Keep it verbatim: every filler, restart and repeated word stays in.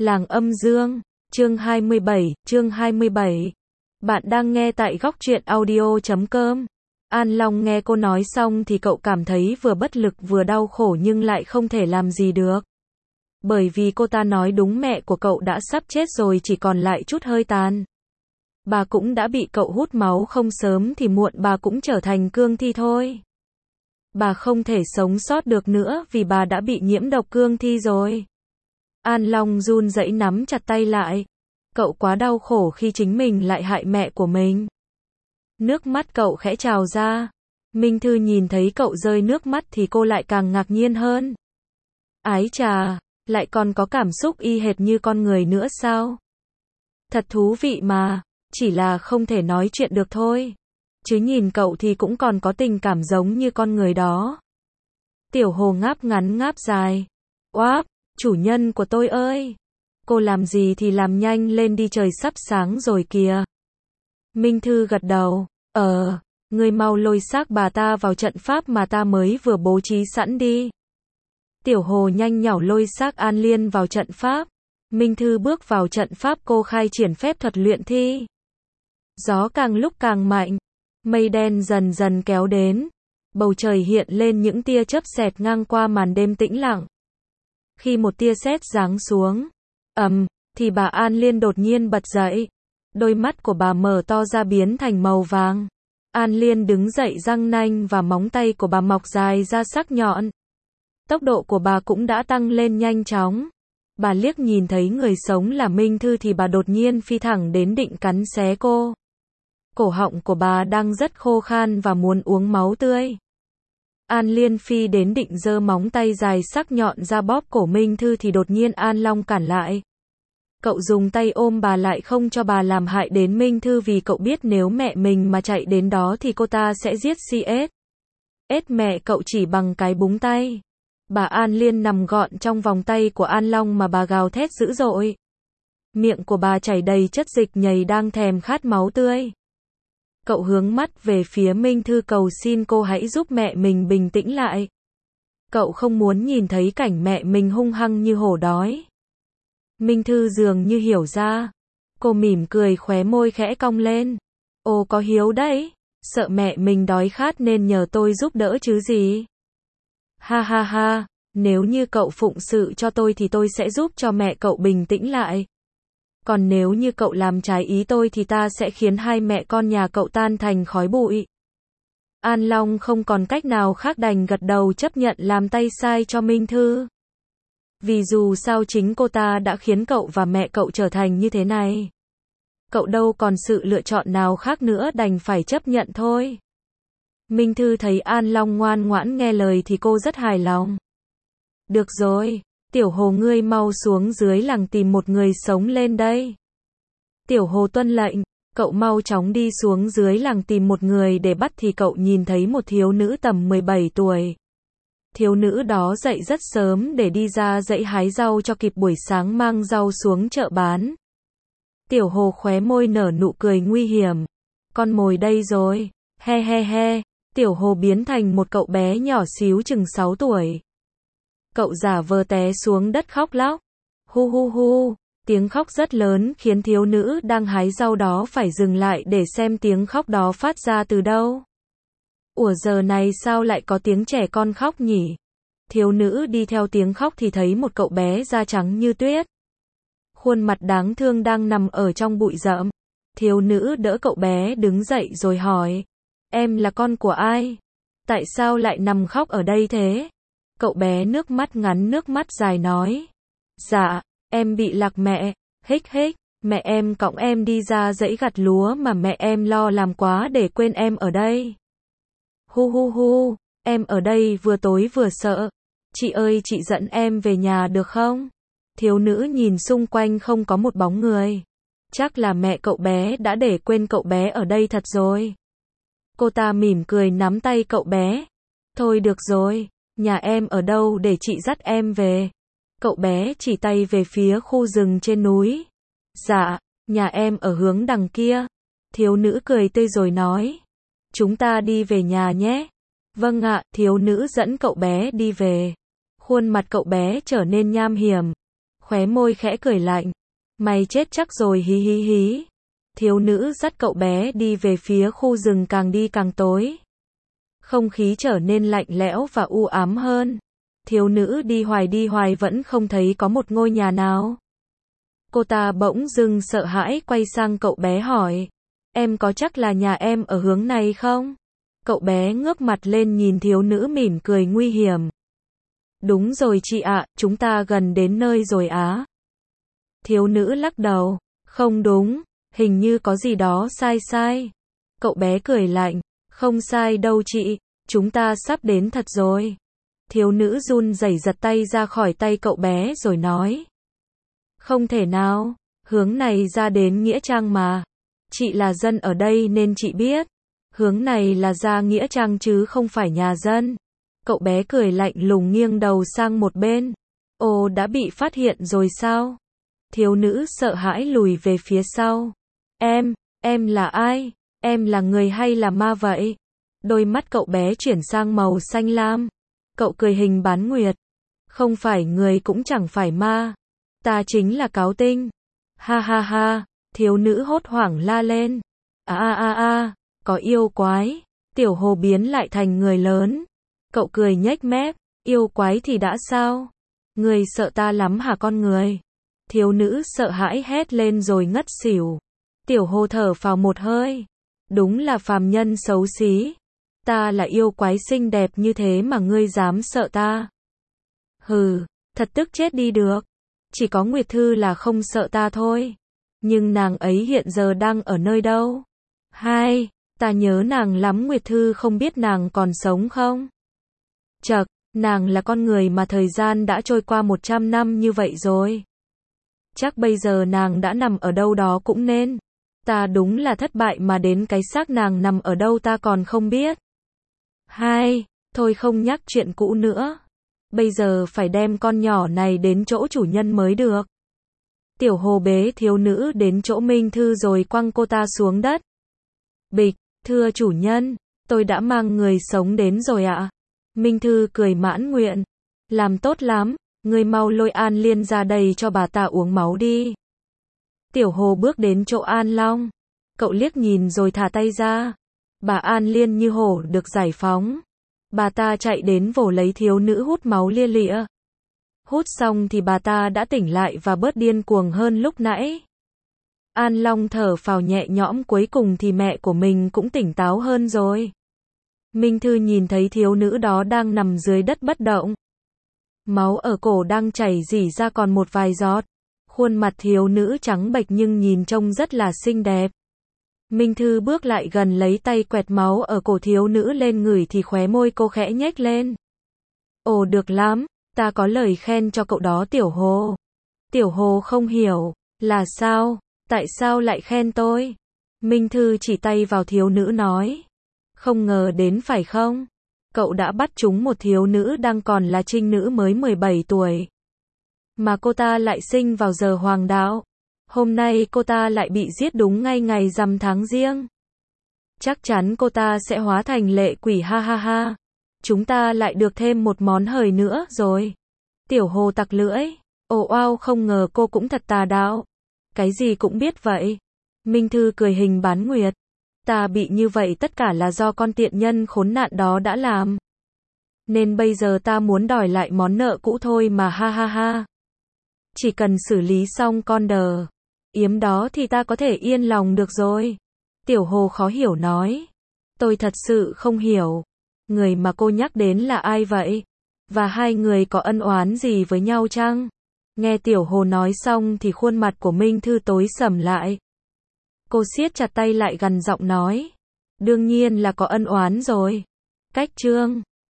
Làng Âm Dương, chương hai mươi bảy, chương hai mươi bảy. Bạn đang nghe tại góc truyện audio chấm com. An Long nghe cô nói xong thì cậu cảm thấy vừa bất lực vừa đau khổ nhưng lại không thể làm gì được. Bởi vì cô ta nói đúng, mẹ của cậu đã sắp chết rồi, chỉ còn lại chút hơi tàn. Bà cũng đã bị cậu hút máu, không sớm thì muộn bà cũng trở thành cương thi thôi. Bà không thể sống sót được nữa vì bà đã bị nhiễm độc cương thi rồi. An Long run rẩy nắm chặt tay lại. Cậu quá đau khổ khi chính mình lại hại mẹ của mình. Nước mắt cậu khẽ trào ra. Minh Thư nhìn thấy cậu rơi nước mắt thì cô lại càng ngạc nhiên hơn. Ái chà, lại còn có cảm xúc y hệt như con người nữa sao? Thật thú vị mà, chỉ là không thể nói chuyện được thôi. Chứ nhìn cậu thì cũng còn có tình cảm giống như con người đó. Tiểu Hồ ngáp ngắn ngáp dài. Oáp, chủ nhân của tôi ơi! Cô làm gì thì làm nhanh lên đi, trời sắp sáng rồi kìa. Minh Thư gật đầu. Ờ, ngươi mau lôi xác bà ta vào trận pháp mà ta mới vừa bố trí sẵn đi. Tiểu Hồ nhanh nhảu lôi xác An Liên vào trận pháp. Minh Thư bước vào trận pháp, cô khai triển phép thuật luyện thi. Gió càng lúc càng mạnh. Mây đen dần dần kéo đến. Bầu trời hiện lên những tia chớp xẹt ngang qua màn đêm tĩnh lặng. Khi một tia sét giáng xuống, ầm, thì bà An Liên đột nhiên bật dậy. Đôi mắt của bà mở to ra biến thành màu vàng. An Liên đứng dậy, răng nanh và móng tay của bà mọc dài ra sắc nhọn. Tốc độ của bà cũng đã tăng lên nhanh chóng. Bà liếc nhìn thấy người sống là Minh Thư thì bà đột nhiên phi thẳng đến định cắn xé cô. Cổ họng của bà đang rất khô khan và muốn uống máu tươi. An Liên phi đến định giơ móng tay dài sắc nhọn ra bóp cổ Minh Thư thì đột nhiên An Long cản lại. Cậu dùng tay ôm bà lại không cho bà làm hại đến Minh Thư, vì cậu biết nếu mẹ mình mà chạy đến đó thì cô ta sẽ giết xê ét. Ết mẹ cậu chỉ bằng cái búng tay. Bà An Liên nằm gọn trong vòng tay của An Long mà bà gào thét dữ dội. Miệng của bà chảy đầy chất dịch nhầy đang thèm khát máu tươi. Cậu hướng mắt về phía Minh Thư cầu xin cô hãy giúp mẹ mình bình tĩnh lại. Cậu không muốn nhìn thấy cảnh mẹ mình hung hăng như hổ đói. Minh Thư dường như hiểu ra. Cô mỉm cười, khóe môi khẽ cong lên. Ô, có hiếu đấy. Sợ mẹ mình đói khát nên nhờ tôi giúp đỡ chứ gì. Ha ha ha, nếu như cậu phụng sự cho tôi thì tôi sẽ giúp cho mẹ cậu bình tĩnh lại. Còn nếu như cậu làm trái ý tôi thì ta sẽ khiến hai mẹ con nhà cậu tan thành khói bụi. An Long không còn cách nào khác đành gật đầu chấp nhận làm tay sai cho Minh Thư. Vì dù sao chính cô ta đã khiến cậu và mẹ cậu trở thành như thế này. Cậu đâu còn sự lựa chọn nào khác nữa, đành phải chấp nhận thôi. Minh Thư thấy An Long ngoan ngoãn nghe lời thì cô rất hài lòng. Được rồi, Tiểu Hồ ngươi mau xuống dưới làng tìm một người sống lên đây. Tiểu Hồ tuân lệnh, cậu mau chóng đi xuống dưới làng tìm một người để bắt thì cậu nhìn thấy một thiếu nữ tầm mười bảy tuổi. Thiếu nữ đó dậy rất sớm để đi ra dãy hái rau cho kịp buổi sáng mang rau xuống chợ bán. Tiểu Hồ khóe môi nở nụ cười nguy hiểm. Con mồi đây rồi, he he he. Tiểu Hồ biến thành một cậu bé nhỏ xíu chừng sáu tuổi. Cậu giả vờ té xuống đất khóc lóc. Hu hu hu, tiếng khóc rất lớn khiến thiếu nữ đang hái rau đó phải dừng lại để xem tiếng khóc đó phát ra từ đâu. Ủa, giờ này sao lại có tiếng trẻ con khóc nhỉ? Thiếu nữ đi theo tiếng khóc thì thấy một cậu bé da trắng như tuyết. Khuôn mặt đáng thương đang nằm ở trong bụi rậm. Thiếu nữ đỡ cậu bé đứng dậy rồi hỏi. Em là con của ai? Tại sao lại nằm khóc ở đây thế? Cậu bé nước mắt ngắn nước mắt dài nói. Dạ, em bị lạc mẹ. Hích hích, mẹ em cõng em đi ra dãy gặt lúa mà mẹ em lo làm quá để quên em ở đây. Hu hu hu, em ở đây vừa tối vừa sợ. Chị ơi, chị dẫn em về nhà được không? Thiếu nữ nhìn xung quanh không có một bóng người. Chắc là mẹ cậu bé đã để quên cậu bé ở đây thật rồi. Cô ta mỉm cười nắm tay cậu bé. Thôi được rồi, nhà em ở đâu để chị dắt em về? Cậu bé chỉ tay về phía khu rừng trên núi. Dạ, nhà em ở hướng đằng kia. Thiếu nữ cười tươi rồi nói. Chúng ta đi về nhà nhé. Vâng ạ, thiếu nữ dẫn cậu bé đi về. Khuôn mặt cậu bé trở nên nham hiểm. khóe môi khẽ cười lạnh. Mày chết chắc rồi hí hí hí. Thiếu nữ dắt cậu bé đi về phía khu rừng càng đi càng tối. Không khí trở nên lạnh lẽo và u ám hơn. Thiếu nữ đi hoài đi hoài vẫn không thấy có một ngôi nhà nào. Cô ta bỗng dưng sợ hãi quay sang cậu bé hỏi. Em có chắc là nhà em ở hướng này không? Cậu bé ngước mặt lên nhìn thiếu nữ mỉm cười nguy hiểm. Đúng rồi chị ạ, chúng ta gần đến nơi rồi á. Thiếu nữ lắc đầu. Không đúng, hình như có gì đó sai sai. Cậu bé cười lạnh. Không sai đâu chị, chúng ta sắp đến thật rồi. Thiếu nữ run rẩy giật tay ra khỏi tay cậu bé rồi nói. Không thể nào, hướng này ra đến Nghĩa Trang mà. Chị là dân ở đây nên chị biết. Hướng này là ra Nghĩa Trang chứ không phải nhà dân. Cậu bé cười lạnh lùng nghiêng đầu sang một bên. Ồ, đã bị phát hiện rồi sao? Thiếu nữ sợ hãi lùi về phía sau. Em, em là ai? Em là người hay là ma vậy? Đôi mắt cậu bé chuyển sang màu xanh lam. Cậu cười hình bán nguyệt. Không phải người cũng chẳng phải ma. Ta chính là Cáo Tinh. Ha ha ha, thiếu nữ hốt hoảng la lên. A a a a, có yêu quái. Tiểu Hồ biến lại thành người lớn. Cậu cười nhếch mép. Yêu quái thì đã sao? Người sợ ta lắm hả con người? Thiếu nữ sợ hãi hét lên rồi ngất xỉu. Tiểu Hồ thở phào một hơi. Đúng là phàm nhân xấu xí. Ta là yêu quái xinh đẹp như thế mà ngươi dám sợ ta. Hừ, thật tức chết đi được. Chỉ có Nguyệt Thư là không sợ ta thôi. Nhưng nàng ấy hiện giờ đang ở nơi đâu? Hai, ta nhớ nàng lắm. Nguyệt Thư không biết nàng còn sống không? Chậc, nàng là con người mà thời gian đã trôi qua một trăm năm như vậy rồi. Chắc bây giờ nàng đã nằm ở đâu đó cũng nên. Ta đúng là thất bại mà đến cái xác nàng nằm ở đâu ta còn không biết. Hai, thôi không nhắc chuyện cũ nữa. Bây giờ phải đem con nhỏ này đến chỗ chủ nhân mới được. Tiểu Hồ bế thiếu nữ đến chỗ Minh Thư rồi quăng cô ta xuống đất. Bịch, thưa chủ nhân, tôi đã mang người sống đến rồi ạ. Minh Thư cười mãn nguyện. Làm tốt lắm, ngươi mau lôi An Liên ra đây cho bà ta uống máu đi. Tiểu Hồ bước đến chỗ An Long. Cậu liếc nhìn rồi thả tay ra. Bà An Liên như hổ được giải phóng. Bà ta chạy đến vồ lấy thiếu nữ hút máu lia lịa. Hút xong thì bà ta đã tỉnh lại và bớt điên cuồng hơn lúc nãy. An Long thở phào nhẹ nhõm, cuối cùng thì mẹ của mình cũng tỉnh táo hơn rồi. Minh Thư nhìn thấy thiếu nữ đó đang nằm dưới đất bất động. Máu ở cổ đang chảy rỉ ra còn một vài giọt. Khuôn mặt thiếu nữ trắng bệch nhưng nhìn trông rất là xinh đẹp. Minh Thư bước lại gần lấy tay quẹt máu ở cổ thiếu nữ lên ngửi thì khóe môi cô khẽ nhếch lên. Ồ được lắm, ta có lời khen cho cậu đó Tiểu Hồ. Tiểu Hồ không hiểu, là sao, tại sao lại khen tôi? Minh Thư chỉ tay vào thiếu nữ nói. Không ngờ đến phải không? Cậu đã bắt trúng một thiếu nữ đang còn là trinh nữ mới mười bảy tuổi. Mà cô ta lại sinh vào giờ hoàng đạo. Hôm nay cô ta lại bị giết đúng ngay ngày rằm tháng Giêng. Chắc chắn cô ta sẽ hóa thành lệ quỷ ha ha ha. Chúng ta lại được thêm một món hời nữa rồi. Tiểu Hồ tặc lưỡi. Ồ oao, không ngờ cô cũng thật tà đạo. Cái gì cũng biết vậy. Minh Thư cười hình bán nguyệt. Ta bị như vậy tất cả là do con tiện nhân khốn nạn đó đã làm. Nên bây giờ ta muốn đòi lại món nợ cũ thôi mà ha ha ha. Chỉ cần xử lý xong con đờ yếm đó thì ta có thể yên lòng được rồi. Tiểu Hồ khó hiểu nói. Tôi thật sự không hiểu. Người mà cô nhắc đến là ai vậy? Và hai người có ân oán gì với nhau chăng? Nghe Tiểu Hồ nói xong thì khuôn mặt của Minh Thư tối sầm lại. Cô siết chặt tay lại gằn giọng nói. Đương nhiên là có ân oán rồi. Cách chương